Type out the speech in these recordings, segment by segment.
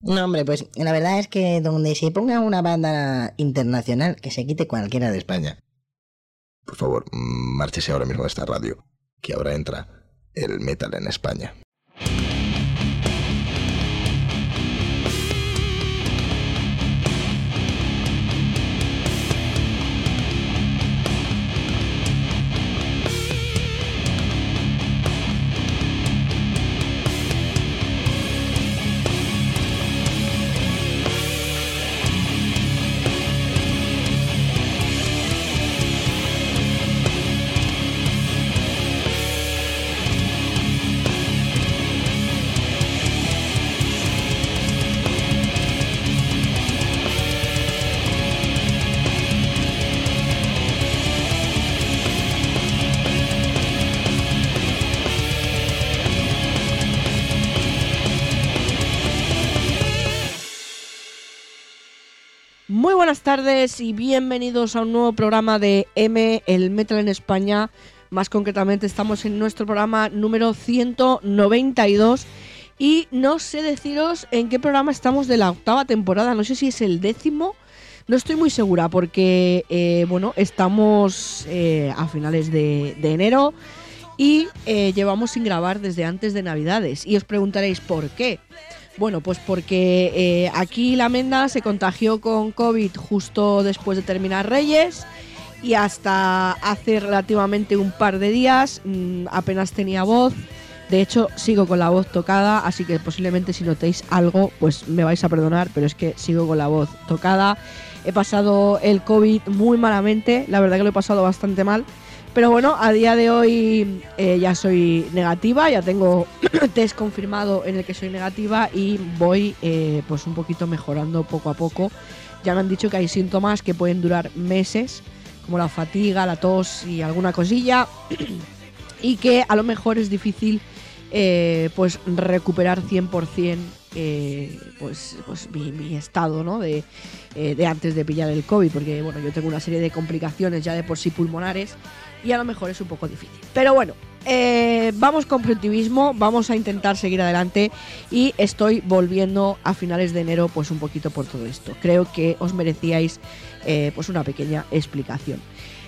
No, hombre, pues la verdad es que donde se ponga una banda internacional, que se quite cualquiera de España. Por favor, márchese ahora mismo de esta radio, que ahora entra el metal en España. Muy buenas tardes y bienvenidos a un nuevo programa de M, el Metal en España. Más concretamente estamos en nuestro programa número 192 y no sé deciros en qué programa estamos de la octava temporada. No sé si es el 10º, no estoy muy segura porque estamos a finales de enero y llevamos sin grabar desde antes de Navidades. Y os preguntaréis ¿por qué? Bueno, pues porque aquí la Menda se contagió con COVID justo después de terminar Reyes y hasta hace relativamente un par de días apenas tenía voz. De hecho, sigo con la voz tocada, así que posiblemente si notéis algo, pues me vais a perdonar, pero es que sigo con la voz tocada. He pasado el COVID muy malamente, la verdad que lo he pasado bastante mal. Pero bueno, a día de hoy ya soy negativa, ya tengo test confirmado en el que soy negativa y voy pues un poquito mejorando poco a poco. Ya me han dicho que hay síntomas que pueden durar meses, como la fatiga, la tos y alguna cosilla, y que a lo mejor es difícil pues recuperar 100% pues mi estado, ¿no? de antes de pillar el COVID, porque bueno, yo tengo una serie de complicaciones ya de por sí pulmonares y a lo mejor es un poco difícil. Pero bueno, vamos con positivismo, vamos a intentar seguir adelante y estoy volviendo a finales de enero pues un poquito por todo esto. Creo que os merecíais pues una pequeña explicación.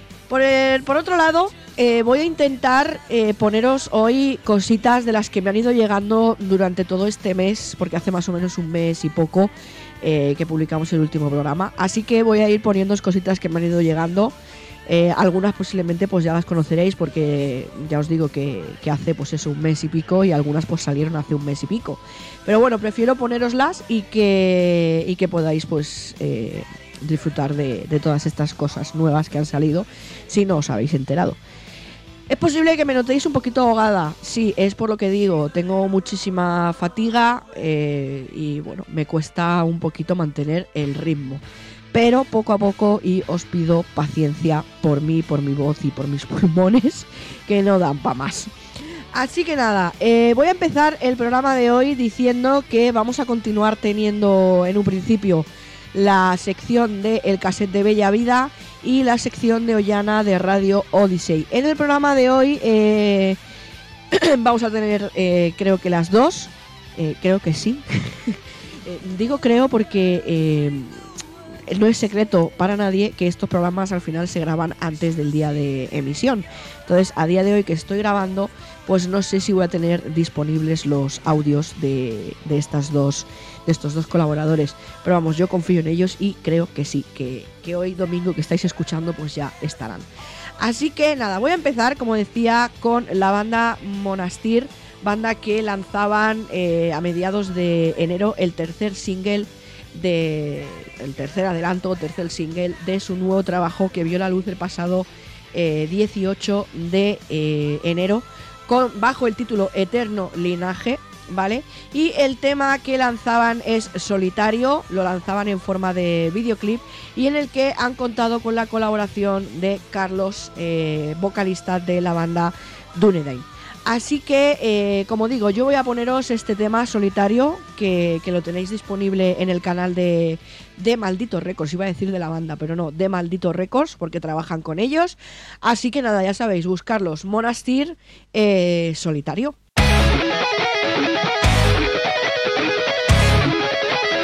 Por otro lado, voy a intentar poneros hoy cositas de las que me han ido llegando durante todo este mes, porque hace más o menos un mes y poco que publicamos el último programa. Así que voy a ir poniéndoos cositas que me han ido llegando. Algunas posiblemente pues ya las conoceréis porque ya os digo que hace pues eso un mes y pico y algunas pues salieron hace un mes y pico. Pero bueno, prefiero ponéroslas y que podáis pues disfrutar de todas estas cosas nuevas que han salido si no os habéis enterado. Es posible que me notéis un poquito ahogada, sí, es por lo que digo, tengo muchísima fatiga y bueno, me cuesta un poquito mantener el ritmo. Pero poco a poco, y os pido paciencia por mí, por mi voz y por mis pulmones, que no dan para más. Así que nada, voy a empezar el programa de hoy diciendo que vamos a continuar teniendo en un principio la sección de El Cassette de Bella Vida y la sección de Ollana de Radio Odyssey. En el programa de hoy vamos a tener creo que las dos, creo que sí. Digo creo porque no es secreto para nadie que estos programas al final se graban antes del día de emisión. Entonces, a día de hoy que estoy grabando, pues no sé si voy a tener disponibles los audios de estos dos colaboradores. Pero vamos, yo confío en ellos y creo que sí, que hoy domingo que estáis escuchando, pues ya estarán. Así que nada, voy a empezar, como decía, con la banda Monastir, banda que lanzaban a mediados de enero el tercer single tercer single de su nuevo trabajo que vio la luz el pasado 18 de enero bajo el título Eterno Linaje, ¿vale? Y el tema que lanzaban es Solitario, lo lanzaban en forma de videoclip y en el que han contado con la colaboración de Carlos, vocalista de la banda Dunedain. Así que, como digo, yo voy a poneros este tema Solitario, que lo tenéis disponible en el canal de Maldito Records. Iba a decir de la banda, pero no, de Maldito Records, porque trabajan con ellos. Así que nada, ya sabéis, buscarlos. Monastir, Solitario.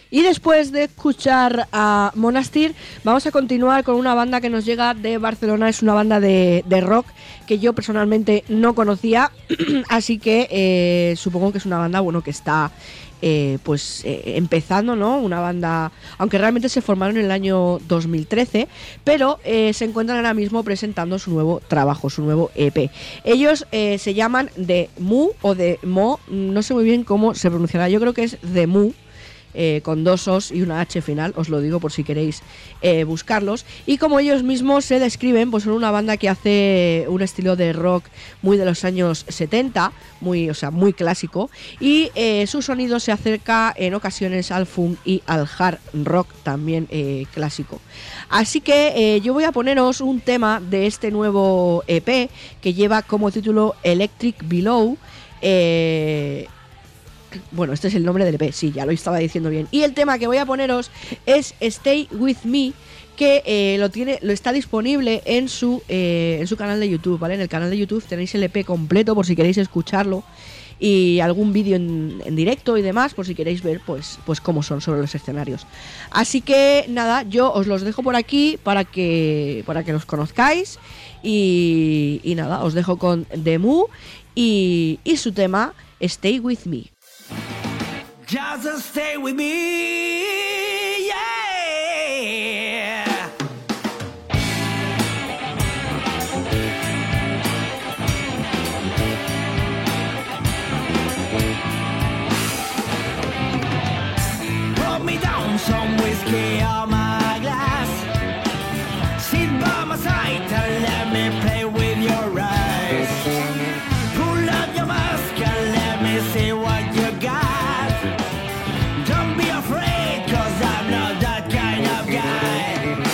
Y después de escuchar a Monastir, vamos a continuar con una banda que nos llega de Barcelona. Es una banda de rock que yo personalmente no conocía, así que supongo que es una banda, bueno, que está empezando, ¿no? Una banda, aunque realmente se formaron en el año 2013, pero se encuentran ahora mismo presentando su nuevo trabajo, su nuevo EP. Ellos se llaman The Mu o The Mo, no sé muy bien cómo se pronunciará, yo creo que es The Mu, con dos O's y una H final, os lo digo por si queréis buscarlos. Y como ellos mismos se describen, pues son una banda que hace un estilo de rock muy de los años 70, muy clásico, y su sonido se acerca en ocasiones al funk y al hard rock también clásico. Así que yo voy a poneros un tema de este nuevo EP que lleva como título Electric Below. Bueno, este es el nombre del EP, sí, ya lo estaba diciendo bien. Y el tema que voy a poneros es Stay With Me, que lo está disponible en su canal de YouTube, ¿vale? En el canal de YouTube tenéis el EP completo por si queréis escucharlo, y algún vídeo en directo y demás, por si queréis ver pues cómo son sobre los escenarios. Así que nada, yo os los dejo por aquí para que los conozcáis, y nada, os dejo con The Mu y su tema Stay With Me. Just stay with me, yeah. Pour me down some whiskey on my glass. Sit by my side and let me play with your eyes. Pull up your mask and let me see what you got. Don't be afraid, 'cause I'm not that kind of guy.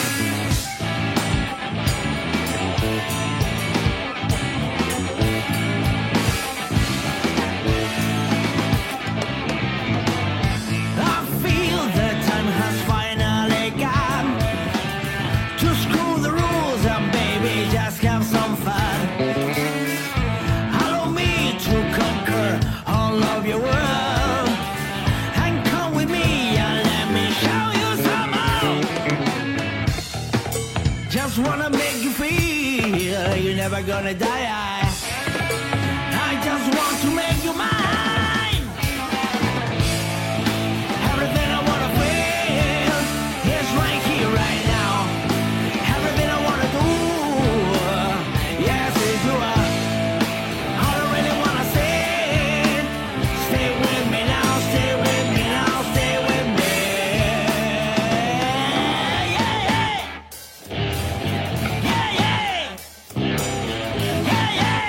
I feel the time has finally come to screw the rules and baby just have some fun. Allow me to conquer all of your world. Just wanna make you feel you're never gonna die. I just want to make you mine. Everything I wanna feel is right here, right now. Everything I wanna do, yes, is you. All I really wanna say, stay with me now, stay with me now, stay with me. Yeah, yeah. Yeah, yeah.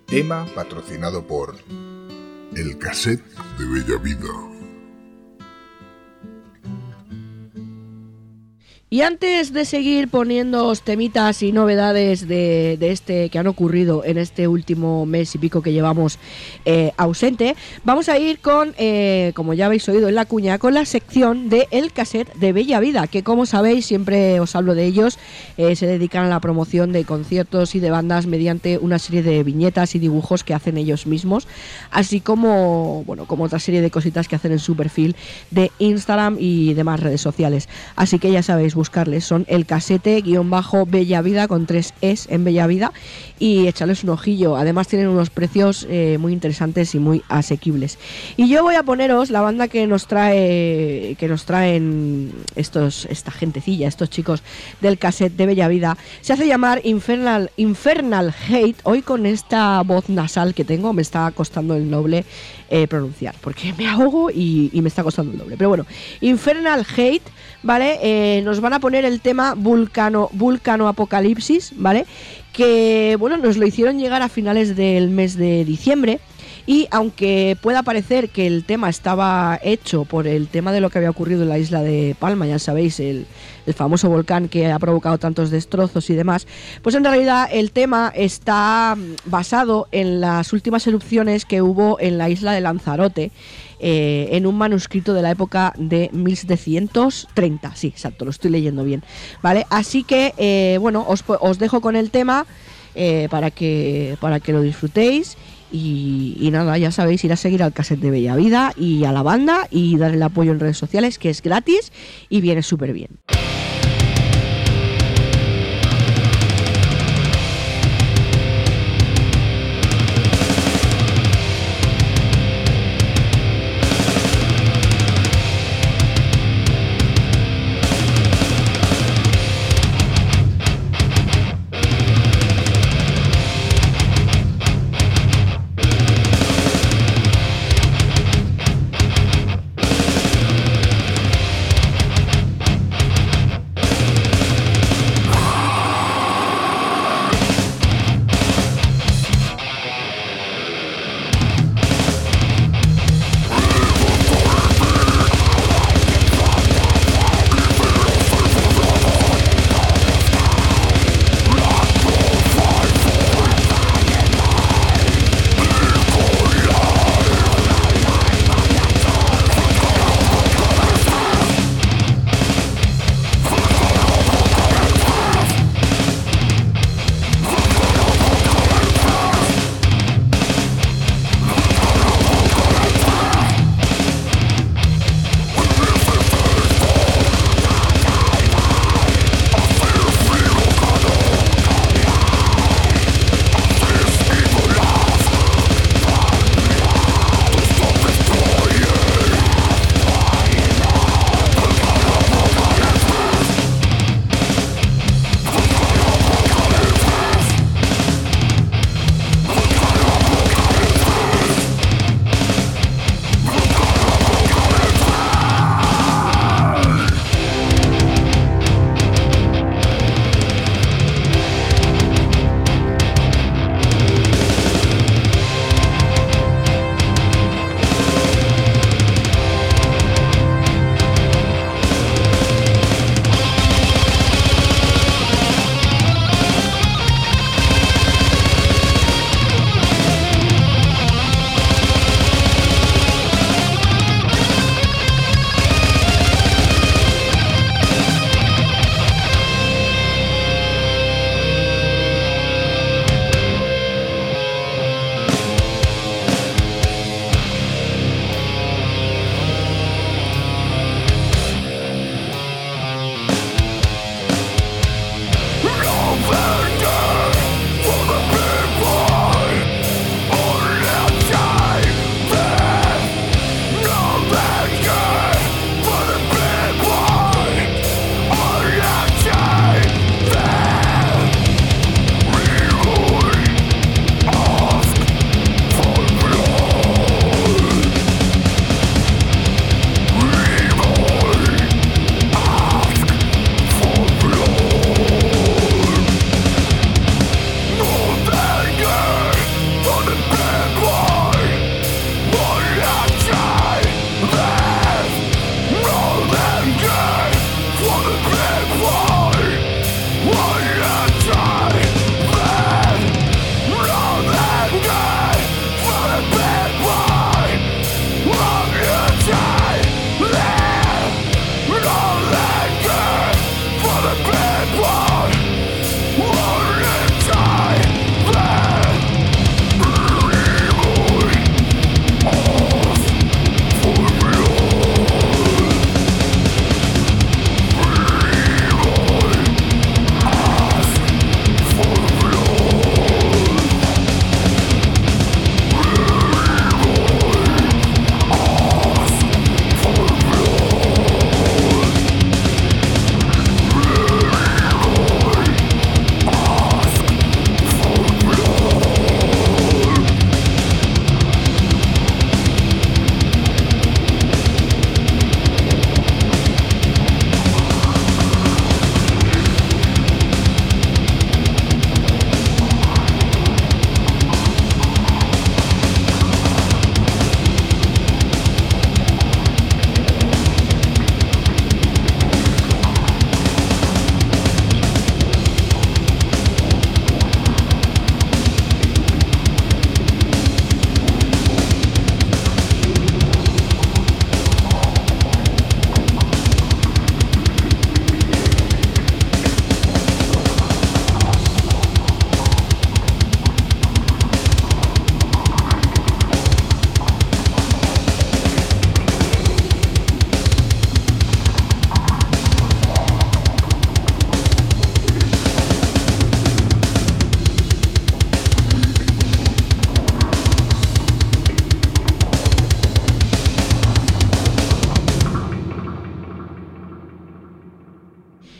Tema patrocinado por El Cassette de Bella Vida. Y antes de seguir poniéndoos temitas y novedades de este que han ocurrido en este último mes y pico que llevamos ausente, vamos a ir con, como ya habéis oído en la cuña, con la sección de El Cassette de Bella Vida, que como sabéis, siempre os hablo de ellos, se dedican a la promoción de conciertos y de bandas mediante una serie de viñetas y dibujos que hacen ellos mismos, así como, bueno, como otra serie de cositas que hacen en su perfil de Instagram y demás redes sociales. Así que ya sabéis, buscarles, son El Cassette-Bella Vida con 3 Es en Bella Vida, y echarles un ojillo. Además tienen unos precios muy interesantes y muy asequibles. Y yo voy a poneros la banda que nos traen esta gentecilla, estos chicos del Cassette de Bella Vida. Se hace llamar Infernal Hate. Hoy con esta voz nasal que tengo me está costando el doble pronunciar, porque me ahogo y me está costando el doble. Pero bueno, Infernal Hate, ¿vale? Nos van a poner el tema Vulcano Apocalipsis, ¿vale? Que, bueno, nos lo hicieron llegar a finales del mes de diciembre. Y aunque pueda parecer que el tema estaba hecho por el tema de lo que había ocurrido en la isla de Palma, ya sabéis, el famoso volcán que ha provocado tantos destrozos y demás, pues en realidad el tema está basado en las últimas erupciones que hubo en la isla de Lanzarote, en un manuscrito de la época de 1730. Sí, exacto, lo estoy leyendo bien, ¿vale? Así que, bueno, os dejo con el tema para que lo disfrutéis. Y nada, ya sabéis, ir a seguir al Cassette de Bella Vida y a la banda y dar el apoyo en redes sociales, que es gratis y viene súper bien.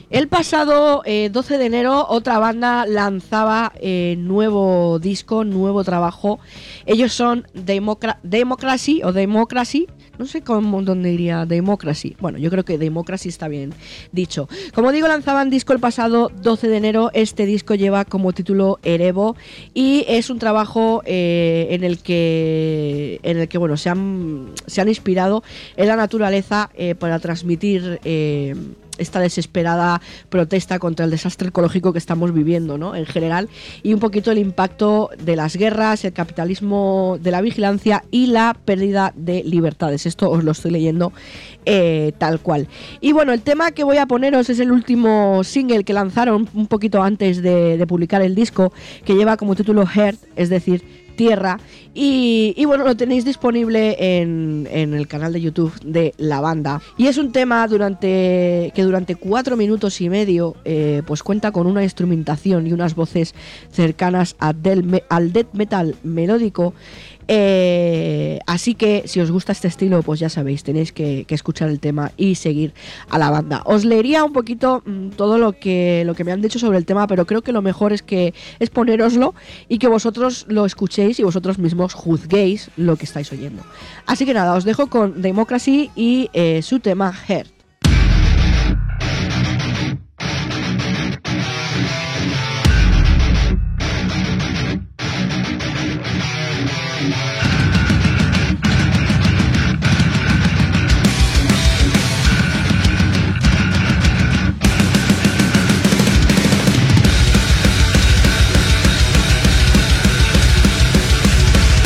El pasado 12 de enero otra banda lanzaba nuevo disco, nuevo trabajo. Ellos son Democracy, no sé dónde iría Democracy. Bueno, yo creo que Democracy está bien dicho. Como digo, lanzaban disco el pasado 12 de enero. Este disco lleva como título Erevo y es un trabajo en el que bueno, se han inspirado en la naturaleza para transmitir esta desesperada protesta contra el desastre ecológico que estamos viviendo, ¿no? En general, y un poquito el impacto de las guerras, el capitalismo de la vigilancia y la pérdida de libertades. Esto os lo estoy leyendo tal cual. Y bueno, el tema que voy a poneros es el último single que lanzaron un poquito antes de publicar el disco, que lleva como título Earth, es decir, Tierra, y bueno, lo tenéis disponible en el canal de YouTube de la banda, y es un tema que durante 4 minutos y medio pues cuenta con una instrumentación y unas voces cercanas al death metal melódico. Así que si os gusta este estilo, pues ya sabéis, tenéis que escuchar el tema y seguir a la banda. Os leería un poquito todo lo que me han dicho sobre el tema, pero creo que lo mejor es ponéroslo y que vosotros lo escuchéis y vosotros mismos juzguéis lo que estáis oyendo. Así que nada, os dejo con Democracy y su tema Heart.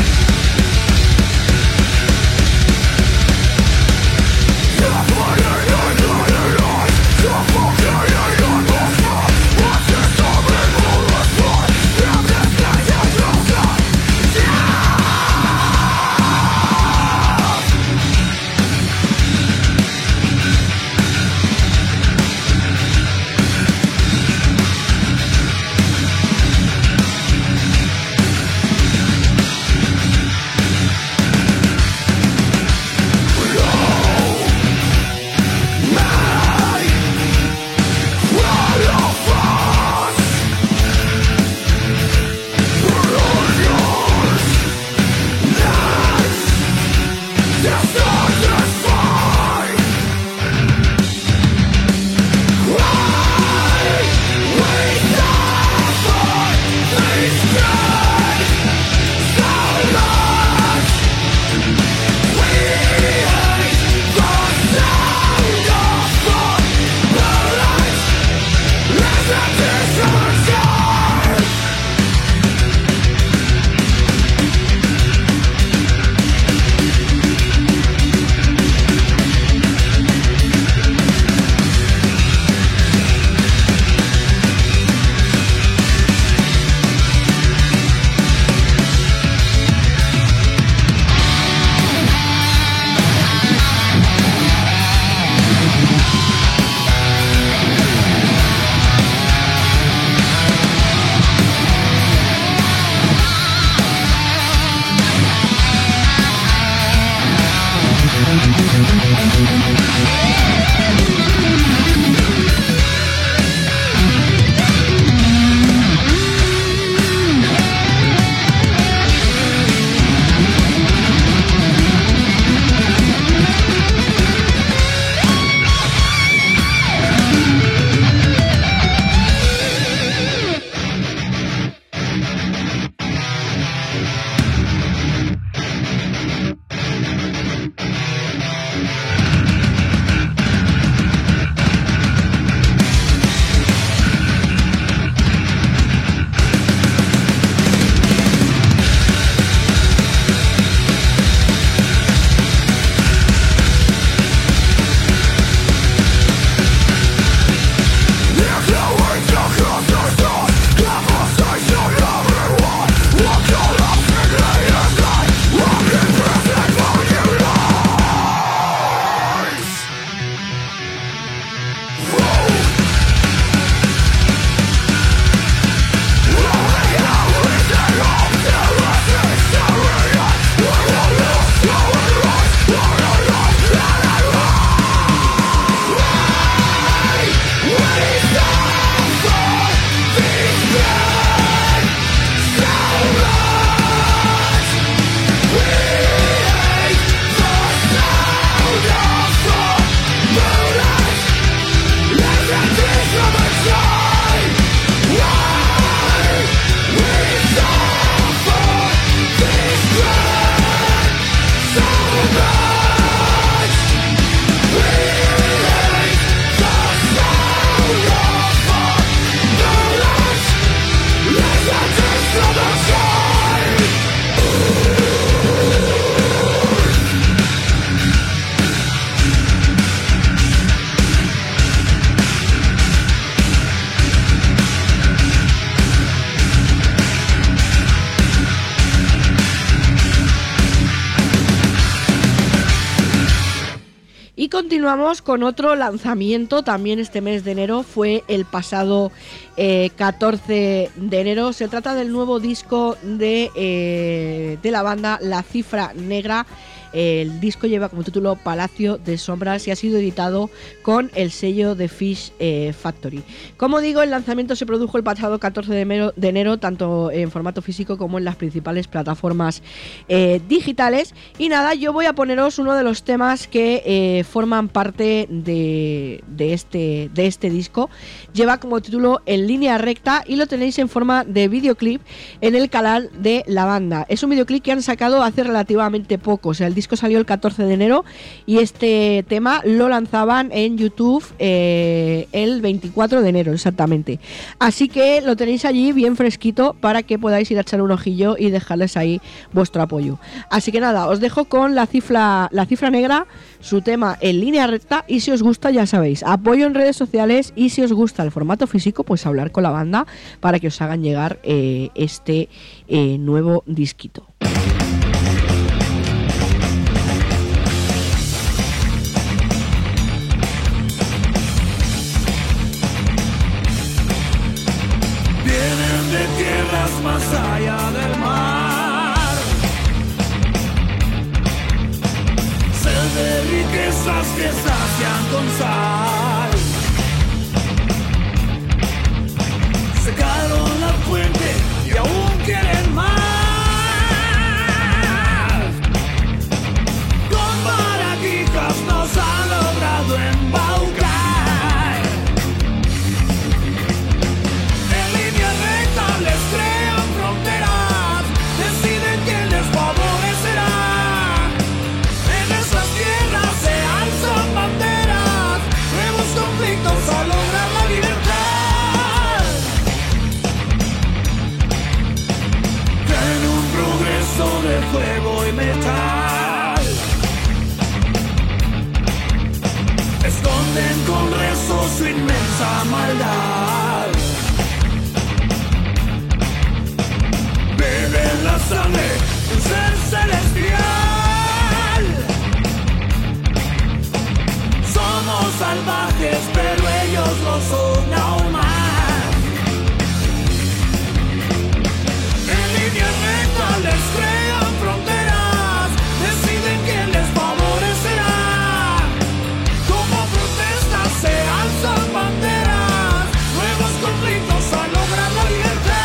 Fire! continuamos con otro lanzamiento también este mes de enero, fue el pasado 14 de enero. Se trata del nuevo disco de la banda La Cifra Negra. El disco lleva como título Palacio de Sombras y ha sido editado con el sello de Fish Factory. Como digo, el lanzamiento se produjo el pasado 14 de enero, tanto en formato físico como en las principales plataformas digitales. Y nada, yo voy a poneros uno de los temas que forman parte de este disco. Lleva como título En Línea Recta y lo tenéis en forma de videoclip en el canal de la banda. Es un videoclip que han sacado hace relativamente poco, o sea, el disco salió el 14 de enero y este tema lo lanzaban en YouTube el 24 de enero exactamente. Así que lo tenéis allí bien fresquito para que podáis ir a echar un ojillo y dejarles ahí vuestro apoyo. Así que nada, os dejo con la cifra Negra, su tema En Línea Recta, y si os gusta, ya sabéis, apoyo en redes sociales, y si os gusta el formato físico, pues hablar con la banda para que os hagan llegar este nuevo disquito. De tierras más allá del mar, sed de riquezas que sacian con sal. Secaron la fuente y aún quieren más. Con maraquijas nos han logrado embaucar. Les crean fronteras, deciden quién les favorecerá. En esas tierras se alzan banderas, nuevos conflictos a lograr la libertad. En un progreso de fuego y metal, esconden con rezo su inmensa maldad. Beben la sangre de un ser celestial. Somos salvajes, pero ellos lo son aún más. En línea recta les crean fronteras, deciden quién les favorecerá. Como protestas se alzan banderas, nuevos conflictos a lograr la libertad.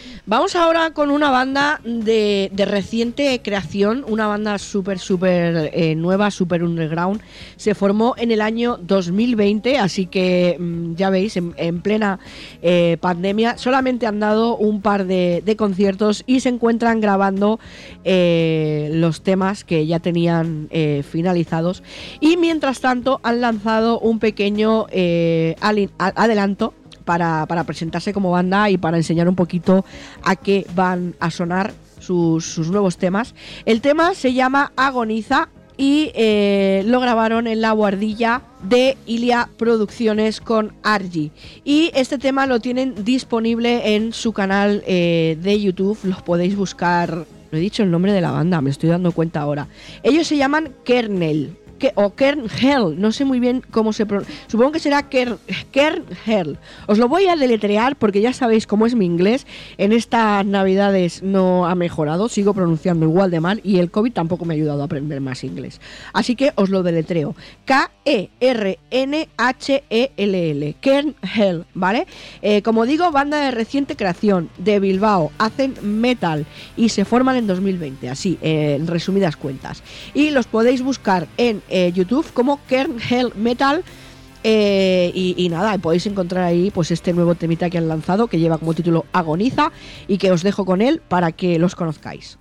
Vamos ahora con una banda de reciente creación, una banda súper nueva, súper underground. Se formó en el año 2020, así que ya veis, en plena pandemia, solamente han dado un par de conciertos y se encuentran grabando los temas que ya tenían finalizados. Y mientras tanto han lanzado un pequeño adelanto para presentarse como banda y para enseñar un poquito a qué van a sonar sus nuevos temas. El tema se llama Agoniza y lo grabaron en la buhardilla de Ilia Producciones con Argy. Y este tema lo tienen disponible en su canal de YouTube. Los podéis buscar. No he dicho el nombre de la banda, me estoy dando cuenta ahora. Ellos se llaman Kernel. O Kernel, no sé muy bien cómo se pronuncia. Supongo que será Kernel. Os lo voy a deletrear porque ya sabéis cómo es mi inglés. En estas navidades no ha mejorado, sigo pronunciando igual de mal y el COVID tampoco me ha ayudado a aprender más inglés. Así que os lo deletreo. Kernhell. Kernel, ¿vale? Como digo, banda de reciente creación de Bilbao. Hacen metal y se forman en 2020, así, en resumidas cuentas. Y los podéis buscar en YouTube como Kernel Metal y nada, podéis encontrar ahí pues este nuevo temita que han lanzado que lleva como título Agoniza y que os dejo con él para que los conozcáis.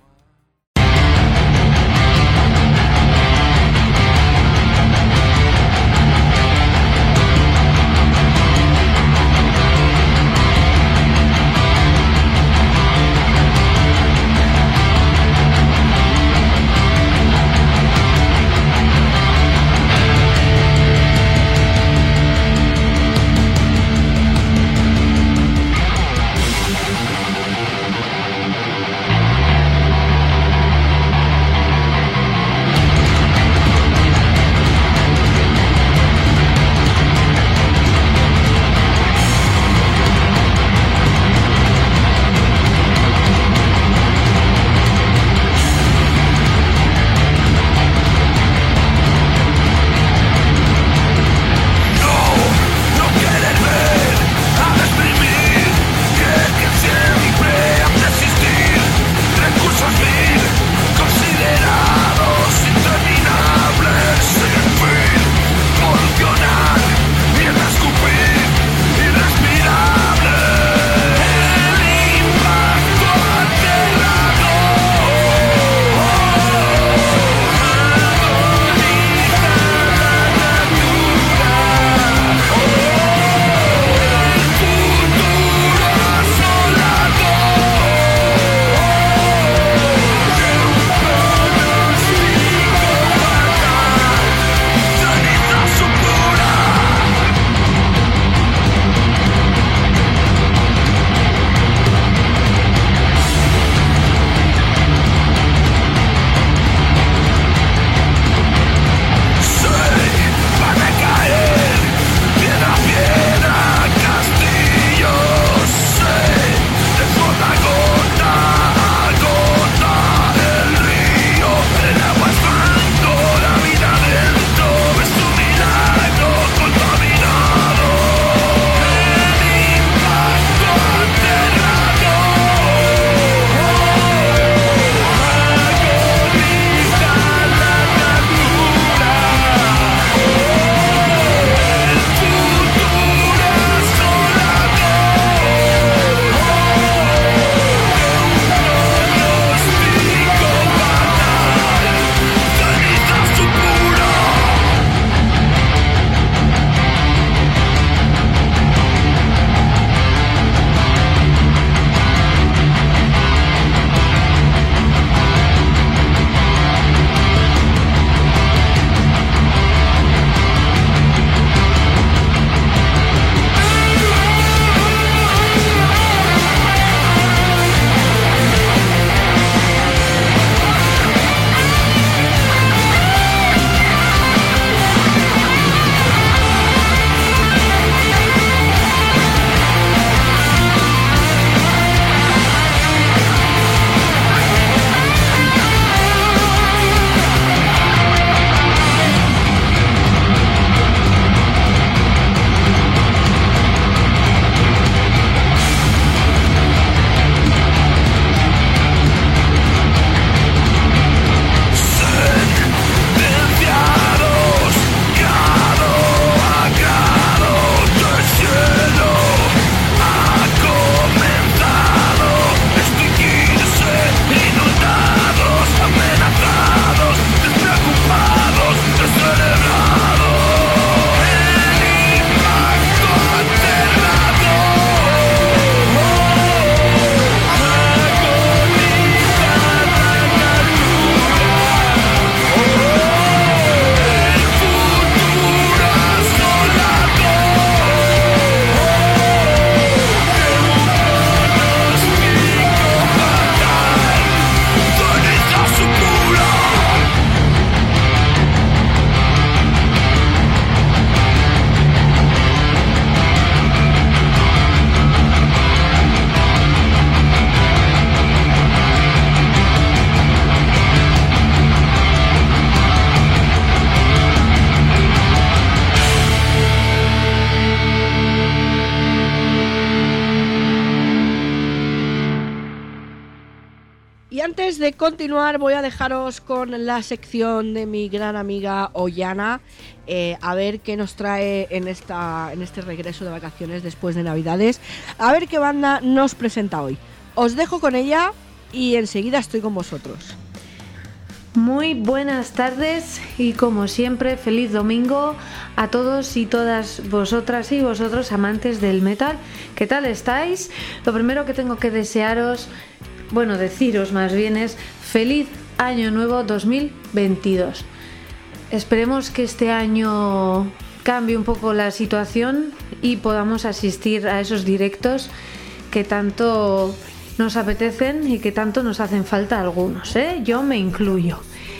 Y antes de continuar voy a dejaros con la sección de mi gran amiga Ollana, a ver qué nos trae en este regreso de vacaciones después de Navidades, a ver qué banda nos presenta hoy. Os dejo con ella y enseguida estoy con vosotros. Muy buenas tardes y como siempre feliz domingo a todos y todas vosotras y vosotros amantes del metal. ¿Qué tal estáis? Lo primero que tengo que deciros más bien es feliz año nuevo 2022. Esperemos que este año cambie un poco la situación y podamos asistir a esos directos que tanto nos apetecen y que tanto nos hacen falta algunos, yo me incluyo.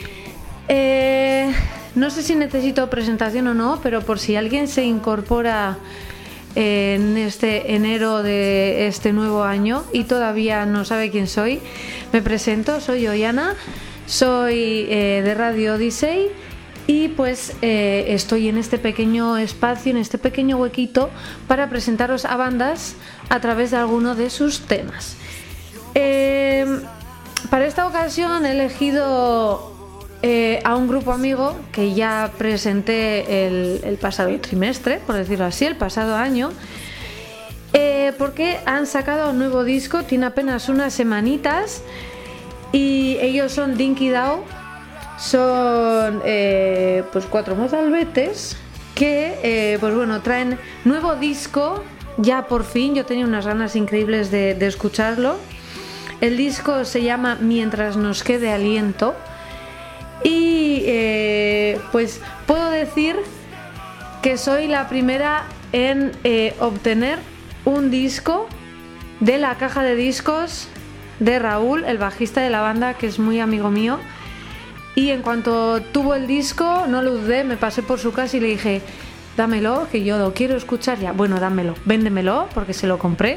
No sé si necesito presentación o no, pero por si alguien se incorpora en este enero de este nuevo año y todavía no sabe quién soy, me presento, soy Ollana, soy de Radio Odyssey y pues estoy en este pequeño espacio, en este pequeño huequito para presentaros a bandas a través de alguno de sus temas. Para esta ocasión he elegido a un grupo amigo que ya presenté el pasado trimestre, por decirlo así, el pasado año, porque han sacado un nuevo disco, tiene apenas unas semanitas, y ellos son Dinky Dow, son pues 4 mozalbetes que traen nuevo disco, ya por fin. Yo tenía unas ganas increíbles de escucharlo. El disco se llama Mientras nos quede aliento. Y pues puedo decir que soy la primera en obtener un disco de la caja de discos de Raúl, el bajista de la banda, que es muy amigo mío. Y en cuanto tuvo el disco, no lo dudé, me pasé por su casa y le dije: dámelo, que yo lo quiero escuchar ya. Bueno, dámelo, véndemelo, porque se lo compré.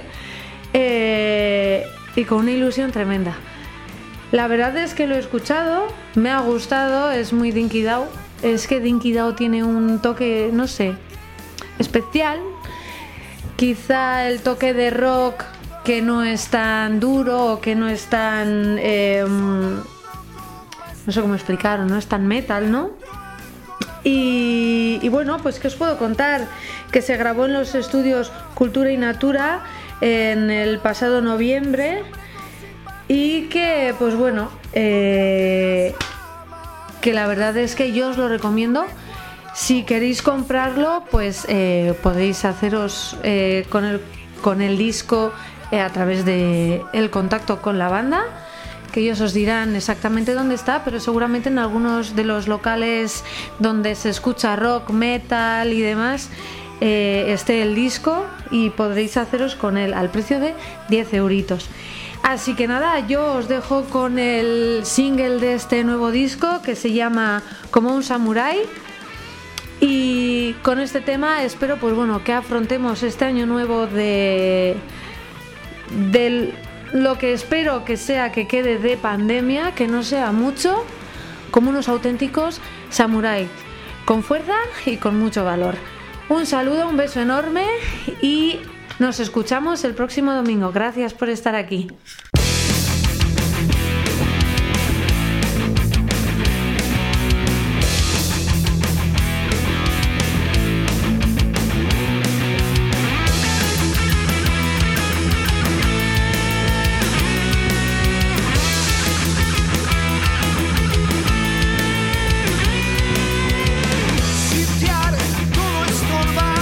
Y con una ilusión tremenda. La verdad es que lo he escuchado, me ha gustado, es muy Dinky Dow. Es que Dinky Dow tiene un toque, no sé, especial. Quizá el toque de rock que no es tan duro o que no es tan... no sé cómo explicarlo, no es tan metal, ¿no? Y bueno, pues ¿qué os puedo contar? Que se grabó en los estudios Cultura y Natura en el pasado noviembre. Y que, pues bueno, que la verdad es que yo os lo recomiendo. Si queréis comprarlo, pues podéis haceros con el disco a través de el contacto con la banda, que ellos os dirán exactamente dónde está, pero seguramente en algunos de los locales donde se escucha rock, metal y demás esté el disco y podréis haceros con él al precio de 10 euritos. Así que nada, yo os dejo con el single de este nuevo disco que se llama Como un Samurái. Y con este tema espero pues bueno que afrontemos este año nuevo de lo que espero que sea que quede de pandemia, que no sea mucho, como unos auténticos samuráis, con fuerza y con mucho valor. Un saludo, un beso enorme y nos escuchamos el próximo domingo. Gracias por estar aquí.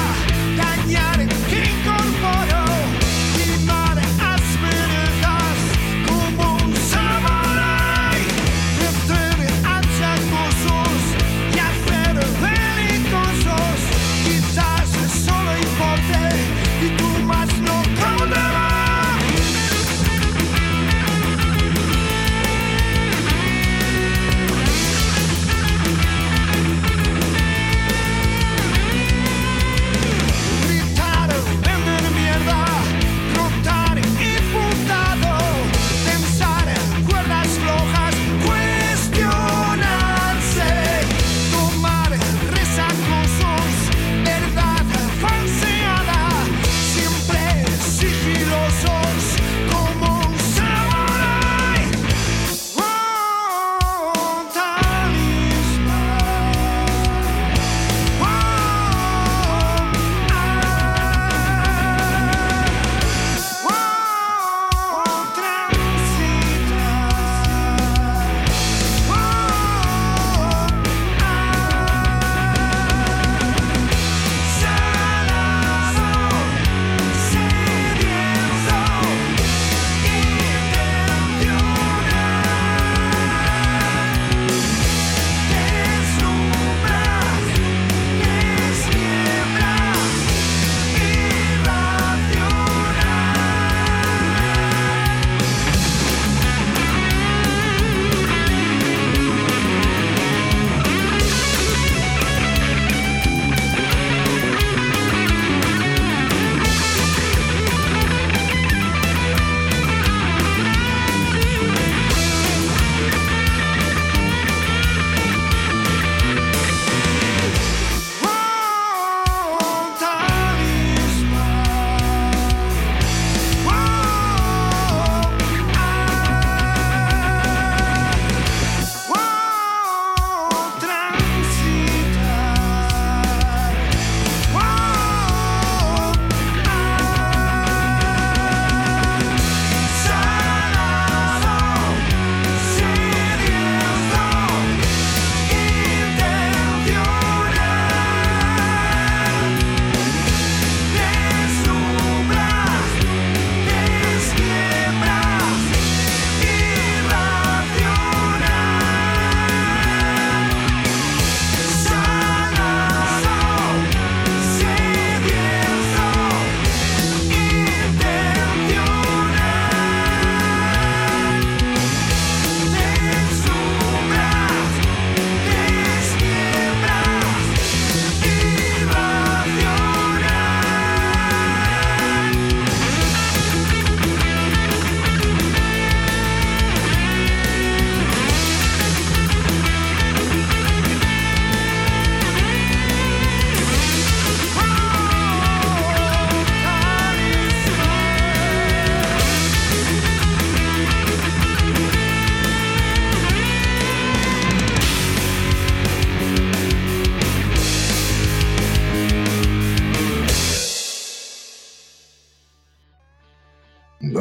Dañar, que incorporo, limar asperezas.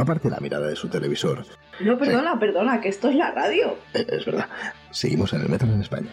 aparte la mirada de su televisor. No, perdona, que esto es la radio. Es verdad. Seguimos en el Metro en España.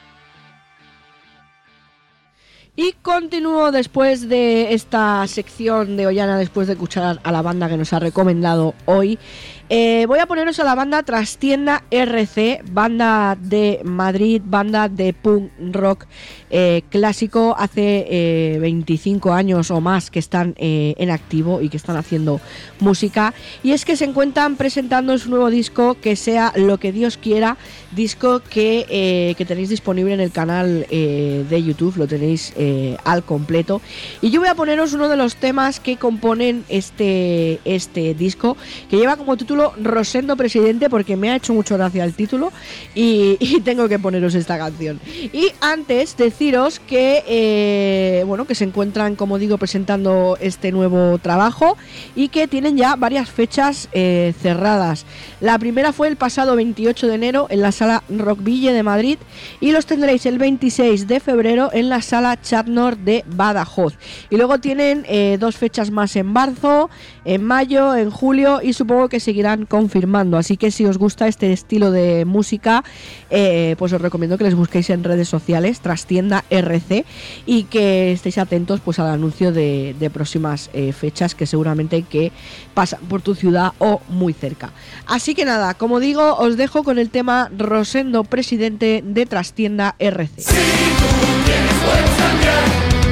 Y continúo después de esta sección de Ollana, después de escuchar a la banda que nos ha recomendado hoy. Voy a poneros a la banda Trastienda RC, banda de Madrid, banda de punk rock clásico. Hace 25 años o más que están en activo y que están haciendo música. Y es que se encuentran presentando su nuevo disco, Que sea lo que Dios quiera, disco que tenéis disponible en el canal de YouTube, lo tenéis al completo. Y yo voy a poneros uno de los temas que componen este disco, que lleva como título Rosendo Presidente, porque me ha hecho mucho gracia el título y tengo que poneros esta canción. Y antes deciros que que se encuentran, como digo, presentando este nuevo trabajo y que tienen ya varias fechas cerradas. La primera fue el pasado 28 de enero en la sala Rockville de Madrid y los tendréis el 26 de febrero en la sala Chatnor de Badajoz. Y luego tienen 2 fechas más en marzo, en mayo, en julio, y supongo que seguirán confirmando. Así que si os gusta este estilo de música, pues os recomiendo que les busquéis en redes sociales, Trastienda RC, y que estéis atentos pues al anuncio de próximas fechas que seguramente que pasan por tu ciudad o muy cerca. Así que nada, como digo, os dejo con el tema Rosendo Presidente de Trastienda RC. Si tú quieres puedes cambiar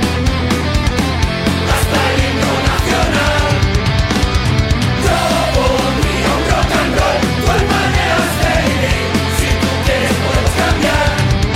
hasta el himno nacional. Yo pondría un rock and roll, tu maneras de vivir. Si tú quieres podemos cambiar.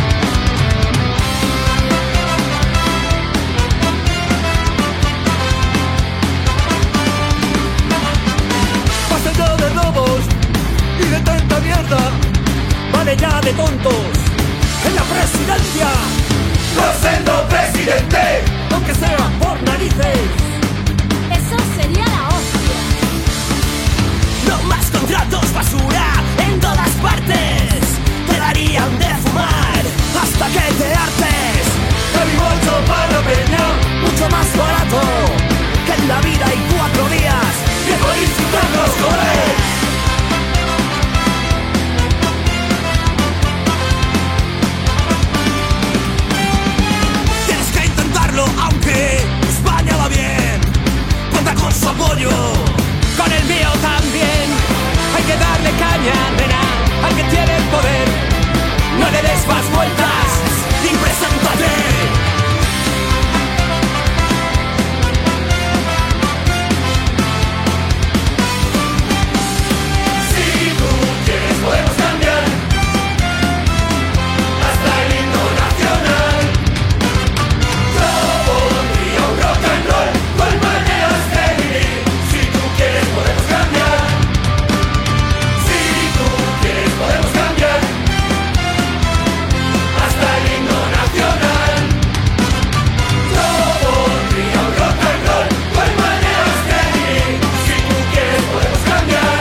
Basta ya de robos y de tanta mierda. Vale ya de tontos en la presidencia. Rosendo Presidente, aunque sea por narices. Eso sería la hostia. No más contratos basura en todas partes. Te darían de fumar hasta que te hartes. El bolso para la peña, mucho más barato que en la vida y 4 días. Y por insultarnos, joder. Aunque España va bien, cuenta con su apoyo, con el mío también. Hay que darle caña, nena, al que tiene el poder. No le des más vueltas y preséntate. Si tú quieres podemos cambiar hasta el himno nacional. Rock and roll, con maneras de vivir. Si tú quieres podemos cambiar. Si tú quieres podemos cambiar hasta el himno nacional. Yo pondría un rock and roll, con maneras de vivir. Si tú quieres podemos cambiar.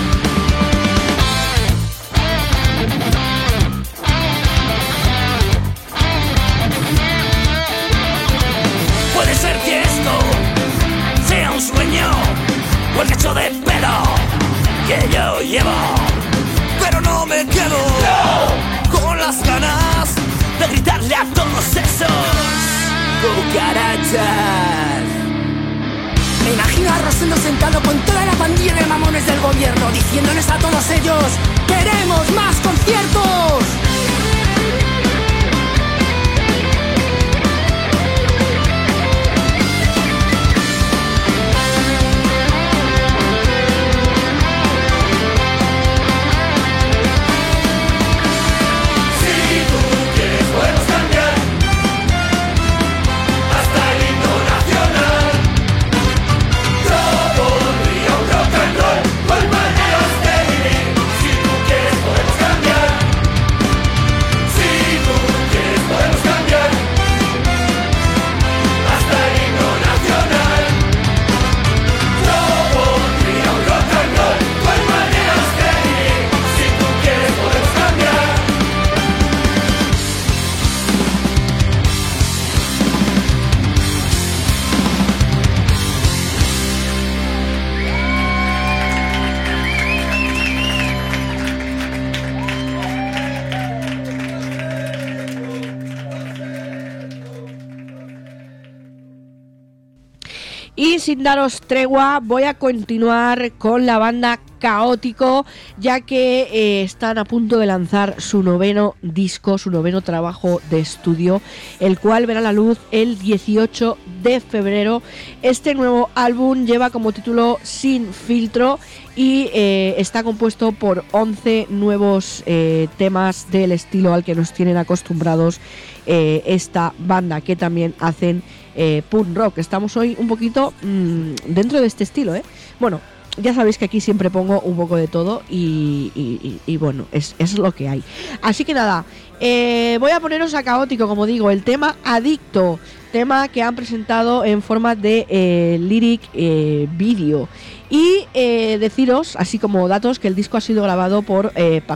Puede ser que esto sea un sueño o el cacho de pelo que yo llevo, pero no me quedo con las ganas de gritarle a todos esos cucarachas. Me imagino a Rosendo sentado con toda la pandilla de mamones del gobierno diciéndoles a todos ellos: ¡queremos más conciertos! Podemos cambiar hasta el himno nacional. Yo pondría un rock and roll, con maneras de vivir. Si tú quieres podemos cambiar. Y sin daros tregua, voy a continuar con la banda Caótico, ya que están a punto de lanzar su noveno disco, su noveno trabajo de estudio, el cual verá la luz el 18 de febrero. Este nuevo álbum lleva como título Sin Filtro y está compuesto por 11 nuevos temas del estilo al que nos tienen acostumbrados esta banda, que también hacen punk rock. Estamos hoy un poquito dentro de este estilo, Bueno, ya sabéis que aquí siempre pongo un poco de todo y bueno, es lo que hay. Así que nada, voy a poneros a Caótico, como digo, el tema Adicto, tema que han presentado en forma de lyric video. Y deciros, así como datos, que el disco ha sido grabado por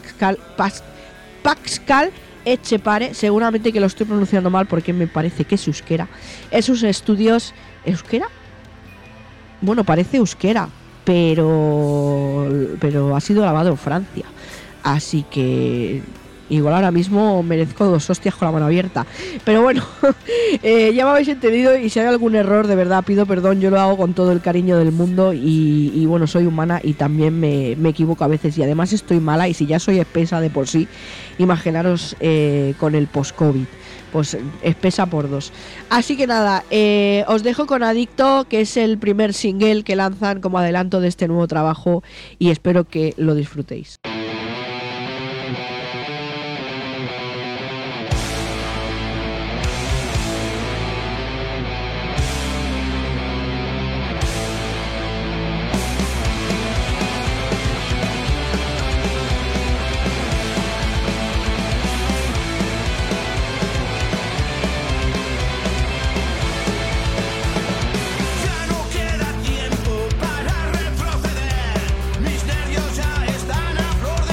Pascal Echepare, seguramente que lo estoy pronunciando mal porque me parece que es euskera. En sus estudios... ¿Euskera? Bueno, parece euskera, pero ha sido grabado en Francia. Así que igual ahora mismo merezco 2 hostias con la mano abierta. Pero bueno, ya me habéis entendido, y si hay algún error, de verdad pido perdón. Yo lo hago con todo el cariño del mundo y bueno, soy humana y también me equivoco a veces. Y además estoy mala, y si ya soy espesa de por sí, imaginaros con el post-COVID. Pues espesa por 2. Así que nada, os dejo con Adicto, que es el primer single que lanzan como adelanto de este nuevo trabajo, y espero que lo disfrutéis. Ya no queda tiempo para retroceder. Mis nervios ya están a flor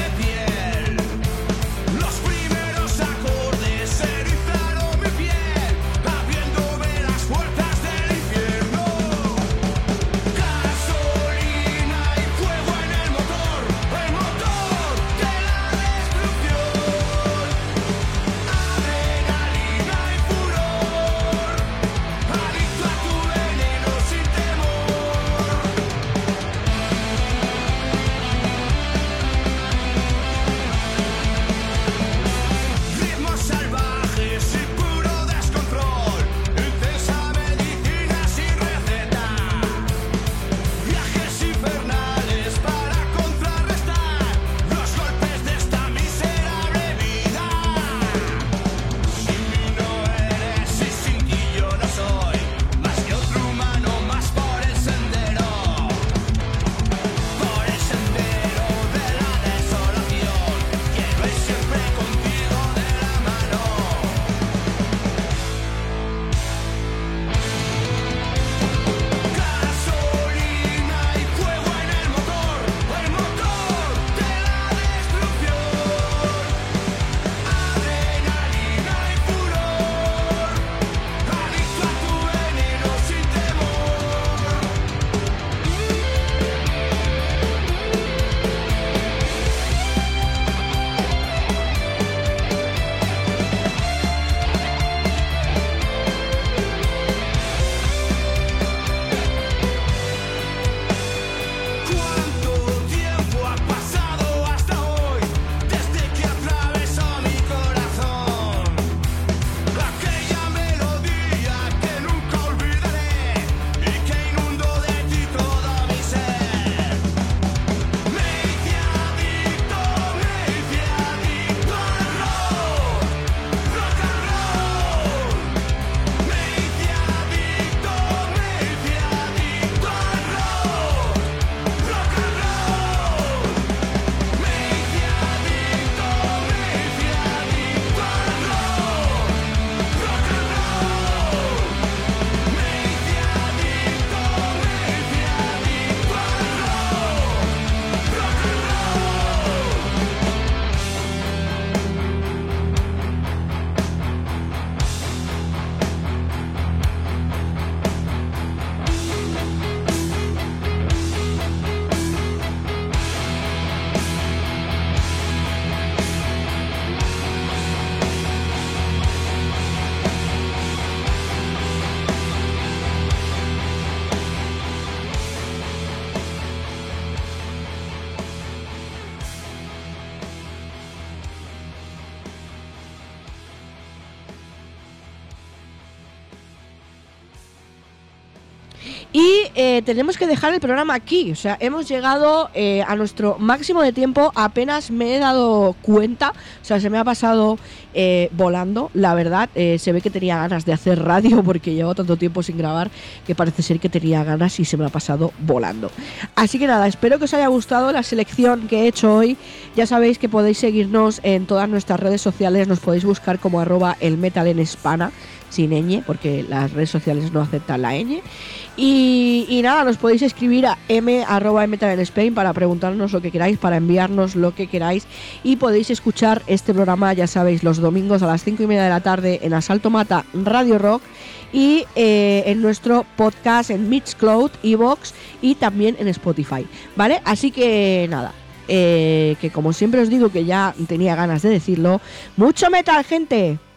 tenemos que dejar el programa aquí. O sea, hemos llegado a nuestro máximo de tiempo. Apenas me he dado cuenta. O sea, se me ha pasado volando. La verdad, se ve que tenía ganas de hacer radio porque llevo tanto tiempo sin grabar que parece ser que tenía ganas y se me ha pasado volando. Así que nada, espero que os haya gustado la selección que he hecho hoy. Ya sabéis que podéis seguirnos en todas nuestras redes sociales. Nos podéis buscar como @elmetalenespana, sin ñ, porque las redes sociales no aceptan la ñ. Y nada, nos podéis escribir a m@elmetalenSpain para preguntarnos lo que queráis, para enviarnos lo que queráis. Y podéis escuchar este programa, ya sabéis, los domingos a las 5:30 de la tarde en Asalto Mata Radio Rock. Y en nuestro podcast en Mixcloud, iVoox y también en Spotify, ¿vale? Así que nada, que como siempre os digo, que ya tenía ganas de decirlo, ¡mucho metal, gente!